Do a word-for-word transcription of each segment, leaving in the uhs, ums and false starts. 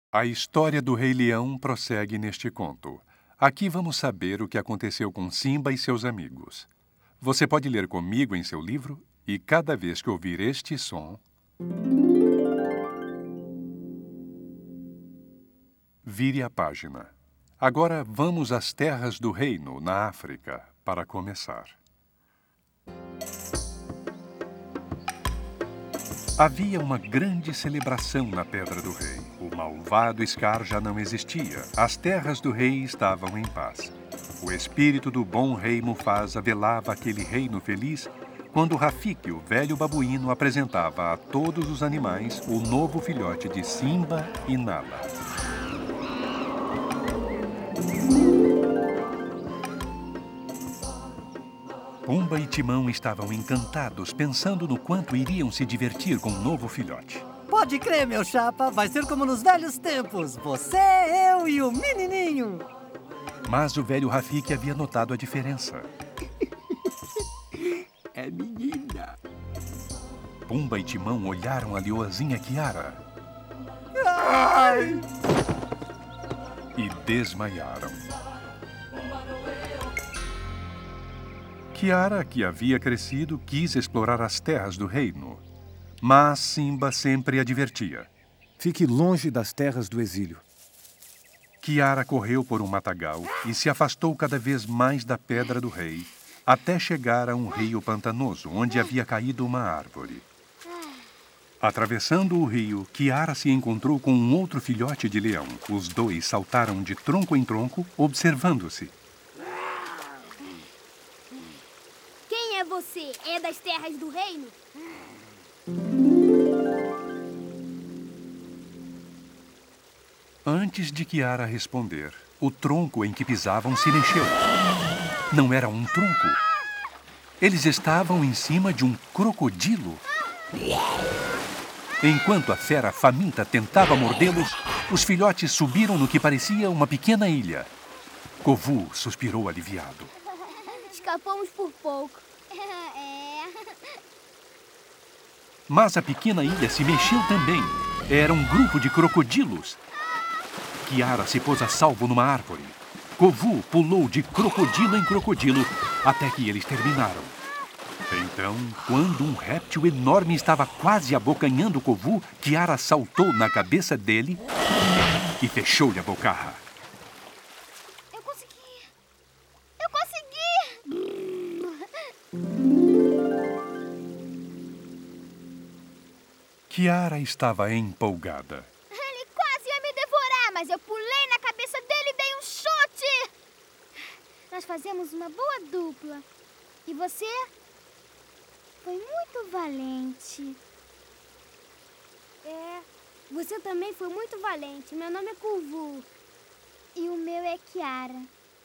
A história do Rei Leão prossegue neste conto. Aqui vamos saber o que aconteceu com Simba e seus amigos. Você pode ler comigo em seu livro e cada vez que ouvir este som, vire a página. Agora vamos às terras do reino, na África, para começar. Havia uma grande celebração na Pedra do Rei. O malvado Scar já não existia. As terras do rei estavam em paz. O espírito do bom rei Mufasa velava aquele reino feliz quando Rafiki, o velho babuíno, apresentava a todos os animais o novo filhote de Simba e Nala. Pumba e Timão estavam encantados, pensando no quanto iriam se divertir com o novo filhote. Pode crer, meu chapa, vai ser como nos velhos tempos. Você, eu e o menininho. Mas o velho Rafiki havia notado a diferença. É menina. Pumba e Timão olharam a leoazinha Kiara. Ai! E desmaiaram. Kiara, que havia crescido, quis explorar as terras do reino. Mas Simba sempre a divertia. Fique longe das terras do exílio. Kiara correu por um matagal e se afastou cada vez mais da Pedra do Rei, até chegar a um rio pantanoso, onde havia caído uma árvore. Atravessando o rio, Kiara se encontrou com um outro filhote de leão. Os dois saltaram de tronco em tronco, observando-se. Quem é você? É das terras do reino? Antes de Kiara responder, o tronco em que pisavam se mexeu. Não era um tronco. Eles estavam em cima de um crocodilo. Enquanto a fera faminta tentava mordê-los, os filhotes subiram no que parecia uma pequena ilha. Kovu suspirou aliviado. Escapamos por pouco. É. Mas a pequena ilha se mexeu também. Era um grupo de crocodilos. Kiara se pôs a salvo numa árvore. Kovu pulou de crocodilo em crocodilo até que eles terminaram. Então, quando um réptil enorme estava quase abocanhando Kovu, Kiara saltou na cabeça dele e fechou-lhe a bocarra. Eu consegui! Eu consegui! Kiara estava empolgada. Ele quase ia me devorar, mas eu pulei na cabeça dele e dei um chute! Nós fazemos uma boa dupla. E você? Foi muito valente. É, você também foi muito valente. Meu nome é Kovu. E o meu é Kiara.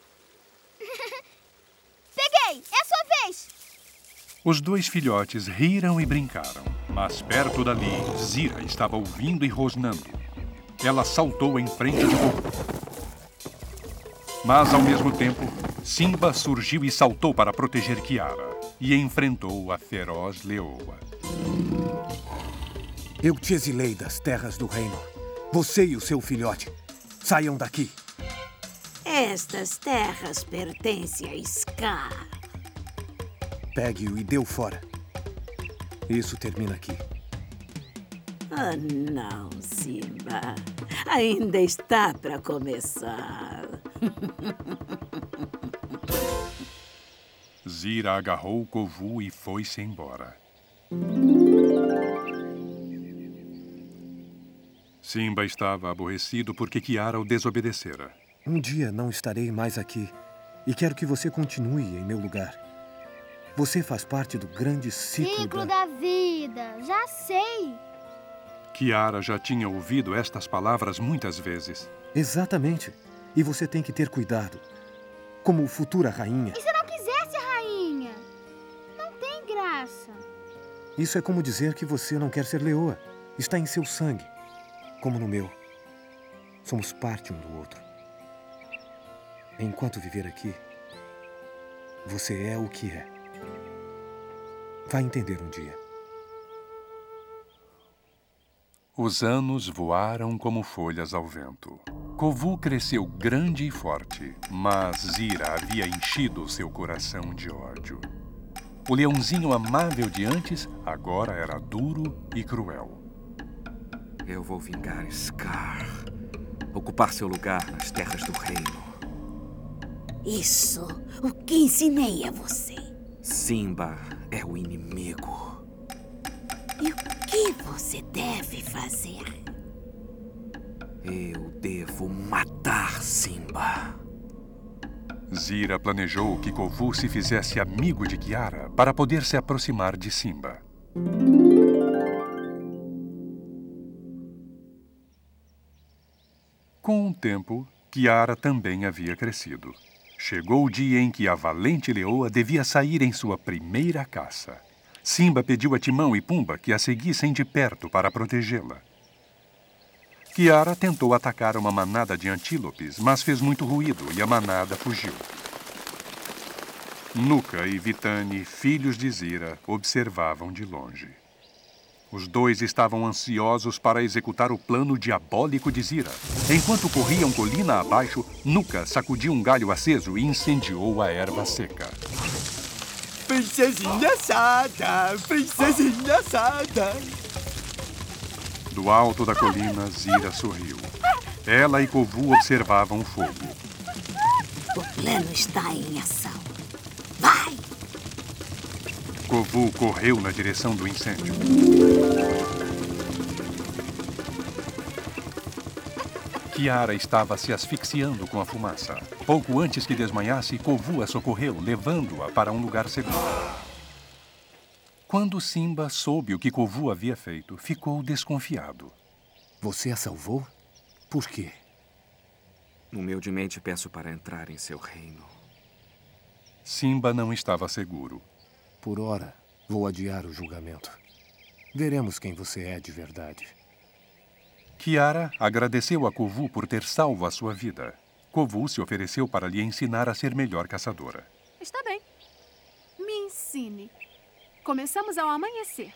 Peguei! É a sua vez! Os dois filhotes riram e brincaram, mas perto dali, Zira estava ouvindo e rosnando. Ela saltou em frente de Kovu. Mas, ao mesmo tempo, Simba surgiu e saltou para proteger Kiara e enfrentou a feroz leoa. Eu te exilei das terras do reino. Você e o seu filhote. Saiam daqui. Estas terras pertencem a Scar. Pegue-o e dê-o fora. Isso termina aqui. Ah, não, Simba. Ainda está para começar. Zira agarrou Kovu e foi-se embora. Simba estava aborrecido porque Kiara o desobedecera. Um dia não estarei mais aqui e quero que você continue em meu lugar. Você faz parte do grande ciclo, Ciclo da... da vida, já sei. Kiara já tinha ouvido estas palavras muitas vezes. Exatamente. E você tem que ter cuidado. Como futura rainha. E se não quisesse a rainha? Não tem graça. Isso é como dizer que você não quer ser leoa. Está em seu sangue. Como no meu. Somos parte um do outro. Enquanto viver aqui, você é o que é. Vai entender um dia. Os anos voaram como folhas ao vento. Kovu cresceu grande e forte, mas Zira havia enchido seu coração de ódio. O leãozinho amável de antes agora era duro e cruel. Eu vou vingar Scar. Ocupar seu lugar nas terras do reino. Isso, o que ensinei a você. Simba é o inimigo. E o que você deve fazer? Eu devo matar Simba. Zira planejou que Kovu se fizesse amigo de Kiara para poder se aproximar de Simba. Com o tempo, Kiara também havia crescido. Chegou o dia em que a valente leoa devia sair em sua primeira caça. Simba pediu a Timão e Pumba que a seguissem de perto para protegê-la. Kiara tentou atacar uma manada de antílopes, mas fez muito ruído e a manada fugiu. Nuka e Vitani, filhos de Zira, observavam de longe. Os dois estavam ansiosos para executar o plano diabólico de Zira. Enquanto corriam colina abaixo, Nuka sacudiu um galho aceso e incendiou a erva seca. Princesinha assada, princesinha assada. Do alto da colina, Zira sorriu. Ela e Kovu observavam o fogo. O plano está em ação. Vai! Kovu correu na direção do incêndio. Kiara estava se asfixiando com a fumaça. Pouco antes que desmaiasse, Kovu a socorreu, levando-a para um lugar seguro. Quando Simba soube o que Kovu havia feito, ficou desconfiado. Você a salvou? Por quê? Humildemente peço para entrar em seu reino. Simba não estava seguro. Por ora, vou adiar o julgamento. Veremos quem você é de verdade. Kiara agradeceu a Kovu por ter salvo a sua vida. Kovu se ofereceu para lhe ensinar a ser melhor caçadora. Está bem. Me ensine. Começamos ao amanhecer.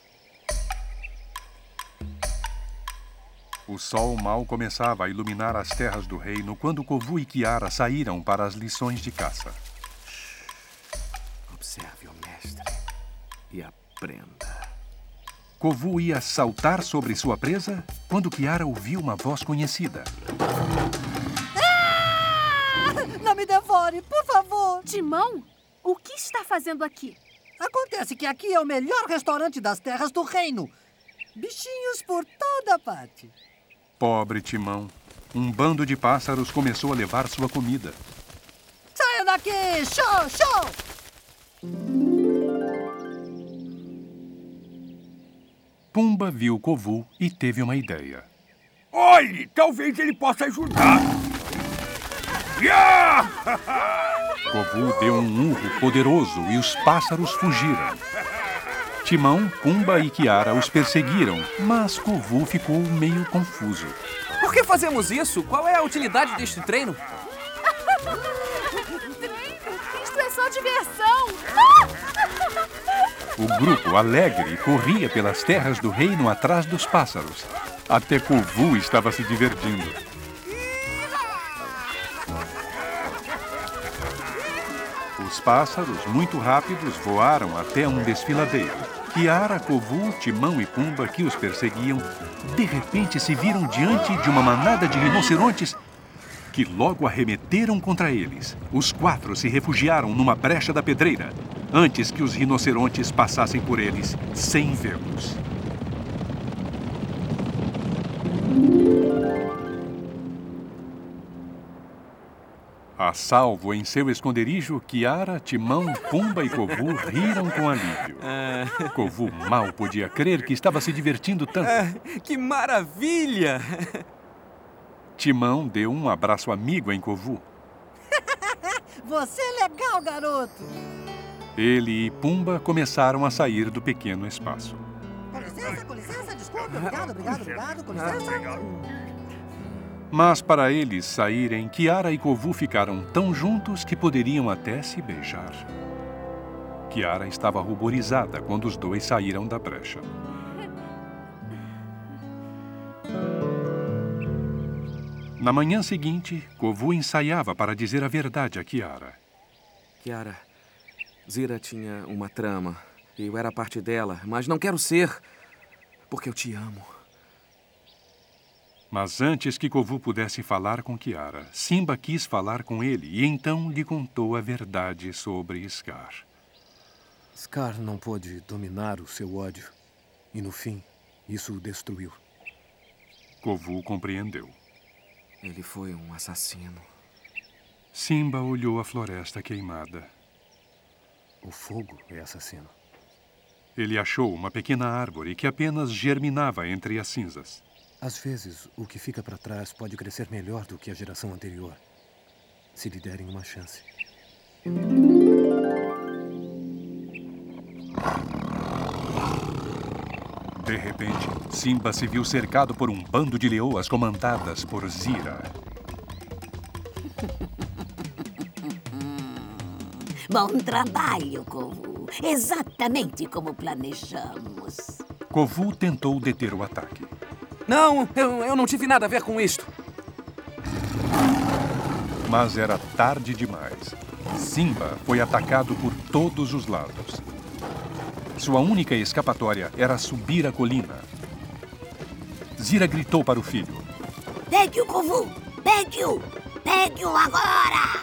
O sol mal começava a iluminar as terras do reino quando Kovu e Kiara saíram para as lições de caça. Observe o mestre e aprenda. Kovu ia saltar sobre sua presa quando Kiara ouviu uma voz conhecida. Ah! Não me devore, por favor! Timão, o que está fazendo aqui? Acontece que aqui é o melhor restaurante das terras do reino. Bichinhos por toda parte. Pobre Timão. Um bando de pássaros começou a levar sua comida. Saia daqui! Show, show! Pumba viu Kovu e teve uma ideia. Olhe, talvez ele possa ajudar. Yeah! Kovu deu um urro poderoso e os pássaros fugiram. Timão, Pumba e Kiara os perseguiram, mas Kovu ficou meio confuso. Por que fazemos isso? Qual é a utilidade deste treino? Isto é só diversão! O grupo, alegre, corria pelas terras do reino atrás dos pássaros. Até Kovu estava se divertindo. Os pássaros, muito rápidos, voaram até um desfiladeiro. Kiara, Kovu, Timão e Pumba, que os perseguiam, de repente se viram diante de uma manada de rinocerontes que logo arremeteram contra eles. Os quatro se refugiaram numa brecha da pedreira, antes que os rinocerontes passassem por eles sem vê-los. A salvo em seu esconderijo, Kiara, Timão, Pumba e Kovu riram com alívio. Ah, Kovu mal podia crer que estava se divertindo tanto. ah, que maravilha! Timão deu um abraço amigo em Kovu. Você é legal, garoto! Ele e Pumba começaram a sair do pequeno espaço. Com licença, com licença, desculpe. Obrigado, obrigado, obrigado, com licença. Mas para eles saírem, Kiara e Kovu ficaram tão juntos que poderiam até se beijar. Kiara estava ruborizada quando os dois saíram da brecha. Na manhã seguinte, Kovu ensaiava para dizer a verdade a Kiara. Kiara, Zira tinha uma trama. Eu era parte dela, mas não quero ser, porque eu te amo. Mas antes que Kovu pudesse falar com Kiara, Simba quis falar com ele e então lhe contou a verdade sobre Scar. Scar não pôde dominar o seu ódio. E no fim, isso o destruiu. Kovu compreendeu. Ele foi um assassino. Simba olhou a floresta queimada. O fogo é assassino. Ele achou uma pequena árvore que apenas germinava entre as cinzas. Às vezes, o que fica para trás pode crescer melhor do que a geração anterior, se lhe derem uma chance. De repente, Simba se viu cercado por um bando de leoas comandadas por Zira. Bom trabalho, Kovu. Exatamente como planejamos. Kovu tentou deter o ataque. Não, eu, eu não tive nada a ver com isto. Mas era tarde demais. Simba foi atacado por todos os lados. Sua única escapatória era subir a colina. Zira gritou para o filho. Pegue-o, Kovu! Pegue-o! Pegue-o agora!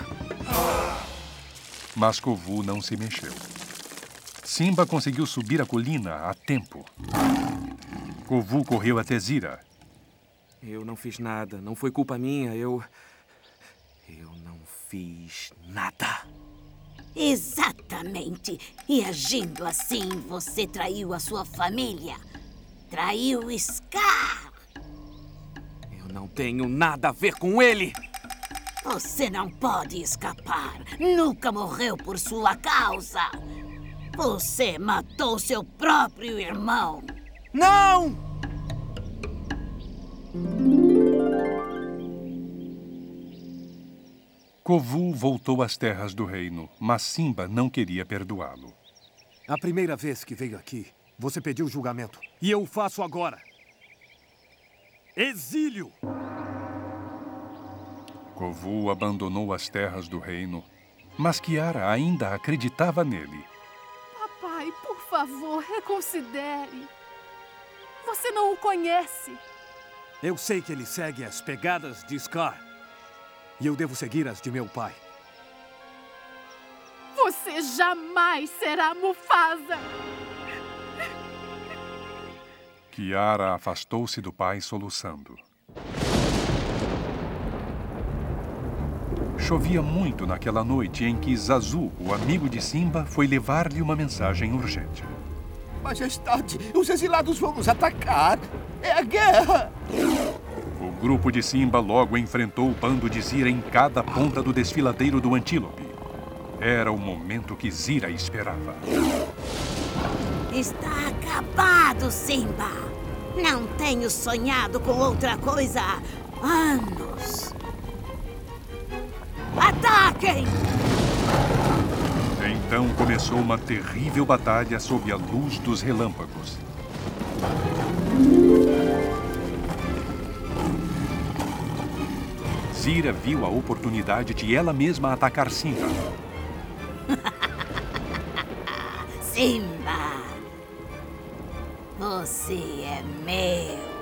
Mas Kovu não se mexeu. Simba conseguiu subir a colina a tempo. Kovu correu até Zira. Eu não fiz nada. Não foi culpa minha. Eu... Eu não fiz nada. Exatamente. E agindo assim, você traiu a sua família. Traiu Scar. Eu não tenho nada a ver com ele. Você não pode escapar. Nunca morreu por sua causa. Você matou seu próprio irmão. Não! Kovu voltou às terras do reino, mas Simba não queria perdoá-lo. A primeira vez que veio aqui, você pediu julgamento. E eu o faço agora. Exílio! Kovu abandonou as terras do reino, mas Kiara ainda acreditava nele. Papai, por favor, reconsidere. Você não o conhece. Eu sei que ele segue as pegadas de Scar. E eu devo seguir as de meu pai. Você jamais será Mufasa. Kiara afastou-se do pai soluçando. Chovia muito naquela noite em que Zazu, o amigo de Simba, foi levar-lhe uma mensagem urgente. Majestade, os exilados vão nos atacar. É a guerra. O grupo de Simba logo enfrentou o bando de Zira em cada ponta do desfiladeiro do antílope. Era o momento que Zira esperava. Está acabado, Simba. Não tenho sonhado com outra coisa há anos. Ataquem! Então começou uma terrível batalha sob a luz dos relâmpagos. Zira viu a oportunidade de ela mesma atacar Simba. Simba, você é meu.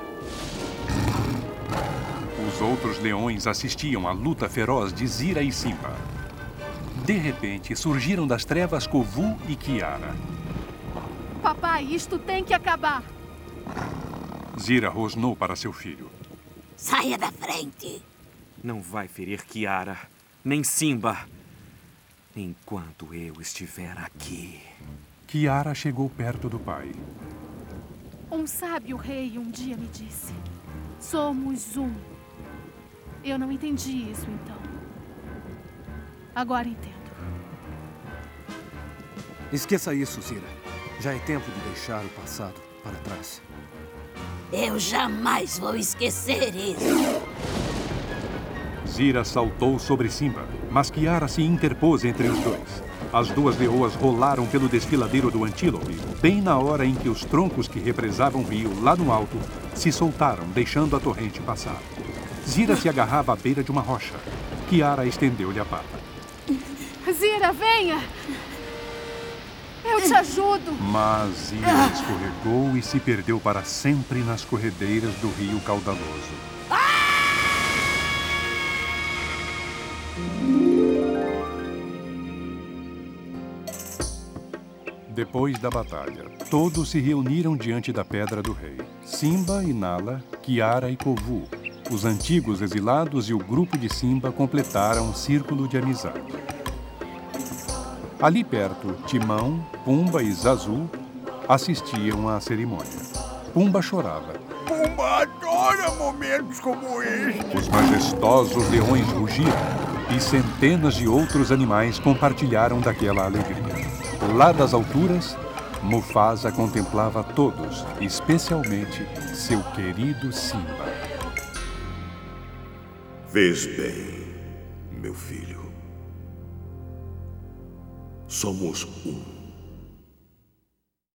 Os outros leões assistiam à luta feroz de Zira e Simba. De repente, surgiram das trevas Kovu e Kiara. Papai, isto tem que acabar. Zira rosnou para seu filho. Saia da frente. Não vai ferir Kiara, nem Simba, enquanto eu estiver aqui. Kiara chegou perto do pai. Um sábio rei um dia me disse: somos um. Eu não entendi isso então. Agora entendo. Esqueça isso, Zira. Já é tempo de deixar o passado para trás. Eu jamais vou esquecer isso. Zira saltou sobre Simba, mas Kiara se interpôs entre os dois. As duas leoas rolaram pelo desfiladeiro do antílope, bem na hora em que os troncos que represavam o rio lá no alto se soltaram, deixando a torrente passar. Zira se agarrava à beira de uma rocha. Kiara estendeu-lhe a pata. Zira, venha! Eu te ajudo! Mas Zira escorregou e se perdeu para sempre nas corredeiras do rio caudaloso. Depois da batalha, todos se reuniram diante da Pedra do Rei. Simba e Nala, Kiara e Kovu, os antigos exilados e o grupo de Simba completaram um círculo de amizade. Ali perto, Timão, Pumba e Zazu assistiam à cerimônia. Pumba chorava. Pumba adora momentos como este. Os majestosos leões rugiram e centenas de outros animais compartilharam daquela alegria. Lá das alturas, Mufasa contemplava todos, especialmente seu querido Simba. Vês bem, meu filho. Somos um.